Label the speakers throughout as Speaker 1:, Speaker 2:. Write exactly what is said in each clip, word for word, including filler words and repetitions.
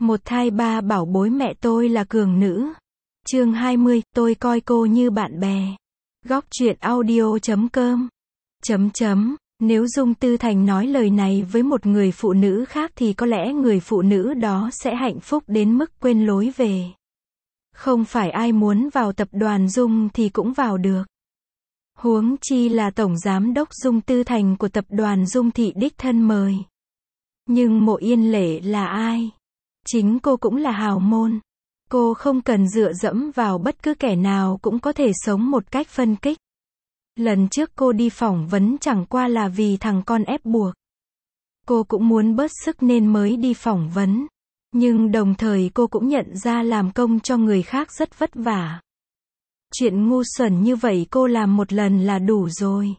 Speaker 1: Một thai ba bảo bối mẹ tôi là cường nữ. Chương hai mươi, tôi coi cô như bạn bè. Góc truyện audio chấm com. Chấm chấm, nếu Dung Tư Thành nói lời này với một người phụ nữ khác thì có lẽ người phụ nữ đó sẽ hạnh phúc đến mức quên lối về. Không phải ai muốn vào tập đoàn Dung thì cũng vào được. Huống chi là Tổng Giám đốc Dung Tư Thành của tập đoàn Dung Thị đích thân mời. Nhưng Mộ Yên Lệ là ai? Chính cô cũng là hào môn. Cô không cần dựa dẫm vào bất cứ kẻ nào cũng có thể sống một cách phân kích. Lần trước cô đi phỏng vấn chẳng qua là vì thằng con ép buộc. Cô cũng muốn bớt sức nên mới đi phỏng vấn. Nhưng đồng thời cô cũng nhận ra làm công cho người khác rất vất vả. Chuyện ngu xuẩn như vậy cô làm một lần là đủ rồi.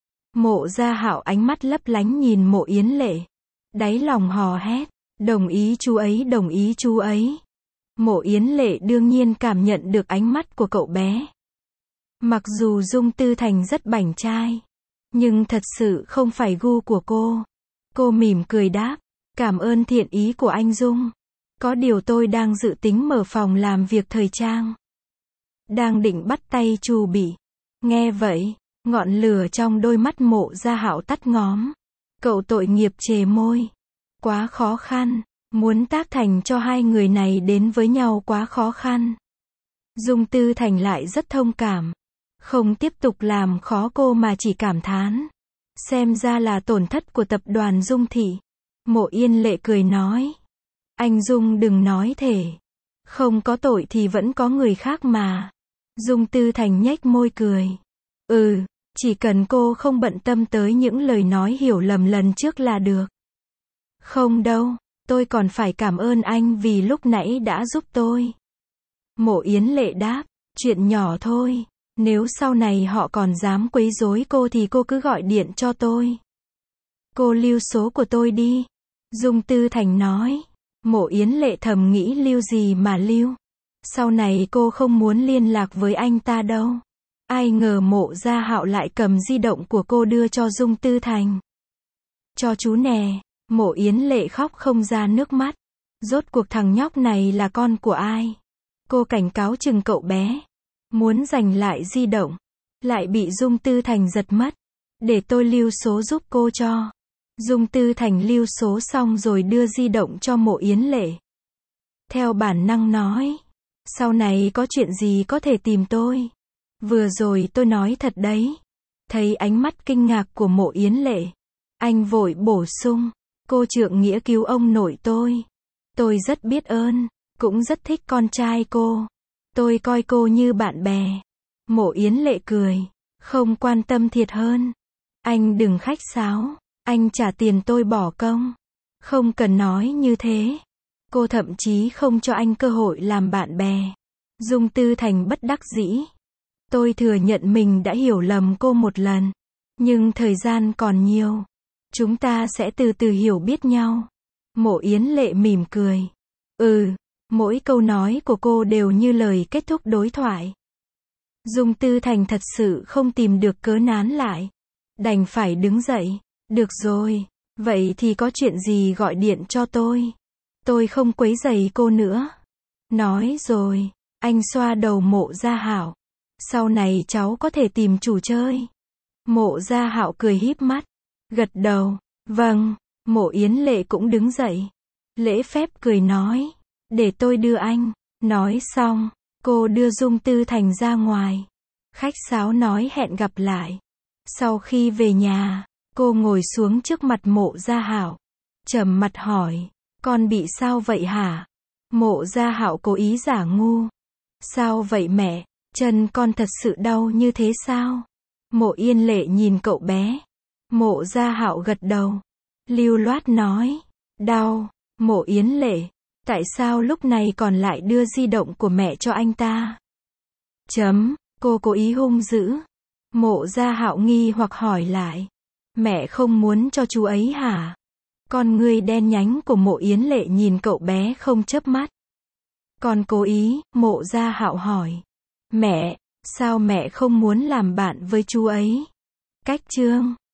Speaker 1: Mộ Gia Hạo ánh mắt lấp lánh nhìn Mộ Yến Lệ. Đáy lòng hò hét, đồng ý chú ấy, đồng ý chú ấy. Mộ Yến Lệ đương nhiên cảm nhận được ánh mắt của cậu bé. Mặc dù Dung Tư Thành rất bảnh trai, nhưng thật sự không phải gu của cô. Cô mỉm cười đáp, cảm ơn thiện ý của anh Dung. Có điều tôi đang dự tính mở phòng làm việc thời trang. Đang định bắt tay chù bị. Nghe vậy, ngọn lửa trong đôi mắt Mộ Gia Hạo tắt ngóm. Cậu tội nghiệp chề môi. Quá khó khăn. Muốn tác thành cho hai người này đến với nhau quá khó khăn. Dung Tư Thành lại rất thông cảm. Không tiếp tục làm khó cô mà chỉ cảm thán. Xem ra là tổn thất của tập đoàn Dung Thị. Mộ Yên Lệ cười nói. Anh Dung đừng nói thể. Không có tội thì vẫn có người khác mà. Dung Tư Thành nhếch môi cười. Ừ, chỉ cần cô không bận tâm tới những lời nói hiểu lầm lần trước là được. Không đâu, tôi còn phải cảm ơn anh vì lúc nãy đã giúp tôi. Mộ Yến Lệ đáp, chuyện nhỏ thôi. Nếu sau này họ còn dám quấy rối cô thì cô cứ gọi điện cho tôi. Cô lưu số của tôi đi. Dung Tư Thành nói. Mộ Yến Lệ thầm nghĩ lưu gì mà lưu. Sau này cô không muốn liên lạc với anh ta đâu. Ai ngờ Mộ Gia Hạo lại cầm di động của cô đưa cho Dung Tư Thành. Cho chú nè. Mộ Yến Lệ khóc không ra nước mắt. Rốt cuộc thằng nhóc này là con của ai? Cô cảnh cáo chừng cậu bé. Muốn giành lại di động. Lại bị Dung Tư Thành giật mất. Để tôi lưu số giúp cô cho. Dung Tư Thành lưu số xong rồi đưa di động cho Mộ Yến Lệ. Theo bản năng nói. Sau này có chuyện gì có thể tìm tôi. Vừa rồi tôi nói thật đấy. Thấy ánh mắt kinh ngạc của Mộ Yến Lệ. Anh vội bổ sung. Cô trượng nghĩa cứu ông nội tôi. Tôi rất biết ơn. Cũng rất thích con trai cô. Tôi coi cô như bạn bè. Mộ Yến Lệ cười. Không quan tâm thiệt hơn. Anh đừng khách sáo. Anh trả tiền tôi bỏ công. Không cần nói như thế. Cô thậm chí không cho anh cơ hội làm bạn bè. Dung Tư Thành bất đắc dĩ. Tôi thừa nhận mình đã hiểu lầm cô một lần. Nhưng thời gian còn nhiều. Chúng ta sẽ từ từ hiểu biết nhau. Mộ Yến Lệ mỉm cười. Ừ, mỗi câu nói của cô đều như lời kết thúc đối thoại. Dung Tư Thành thật sự không tìm được cớ nán lại. Đành phải đứng dậy. Được rồi, vậy thì có chuyện gì gọi điện cho tôi. Tôi không quấy rầy cô nữa. Nói rồi, anh xoa đầu Mộ Gia Hạo. Sau này cháu có thể tìm chủ chơi. Mộ Gia Hạo cười híp mắt. Gật đầu, vâng. Mộ Yến Lệ cũng đứng dậy. Lễ phép cười nói. Để tôi đưa anh. Nói xong, cô đưa Dung Tư Thành ra ngoài. Khách sáo nói hẹn gặp lại. Sau khi về nhà, cô ngồi xuống trước mặt Mộ Gia Hạo. Trầm mặt hỏi. Con bị sao vậy hả? Mộ Gia Hạo cố ý giả ngu. Sao vậy mẹ? Chân con thật sự đau như thế sao? Mộ Yên Lệ nhìn cậu bé. Mộ Gia Hạo gật đầu. Lưu loát nói. Đau. Mộ Yến Lệ. Tại sao lúc này còn lại đưa di động của mẹ cho anh ta? Chấm. Cô cố ý hung dữ. Mộ Gia Hạo nghi hoặc hỏi lại. Mẹ không muốn cho chú ấy hả? Con ngươi đen nhánh của Mộ Yến Lệ nhìn cậu bé không chớp mắt. Con cố ý, Mộ Gia Hạo hỏi. Mẹ, sao mẹ không muốn làm bạn với chú ấy? Cách chương.